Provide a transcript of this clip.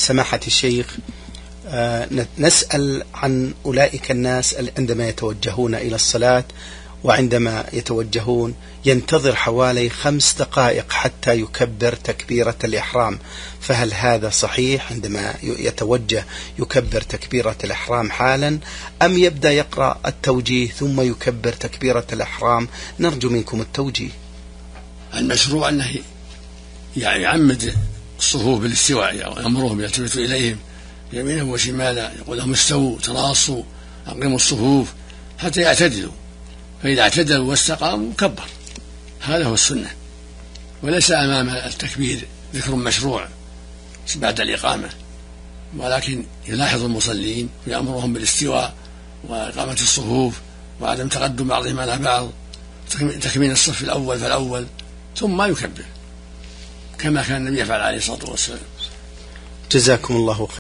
سماحة الشيخ، نسأل عن أولئك الناس عندما يتوجهون إلى الصلاة، وعندما يتوجهون ينتظر حوالي 5 دقائق حتى يكبر تكبيرة الإحرام، فهل هذا صحيح؟ عندما يتوجه يكبر تكبيرة الإحرام حالا، أم يبدأ يقرأ التوجيه ثم يكبر تكبيرة الإحرام؟ نرجو منكم التوجيه. المشروع أنه يعمد الصفوف بالاستواء، يأمرهم يلتفت إليهم يمينا وشمالا، يقول لهم استووا تراصوا أقيموا الصفوف حتى يعتدلوا، فإذا اعتدلوا واستقاموا كبر. هذا هو السنة، وليس أمام التكبير ذكر مشروع بعد الإقامة، ولكن يلاحظ المصلين ويأمرهم بالاستواء وإقامة الصفوف وعدم تقدم بعضهم على بعض، تكمين الصف الأول فالأول، ثم يكبر كما كان النبي يفعل عليه الصلاة والسلام. جزاكم الله خير.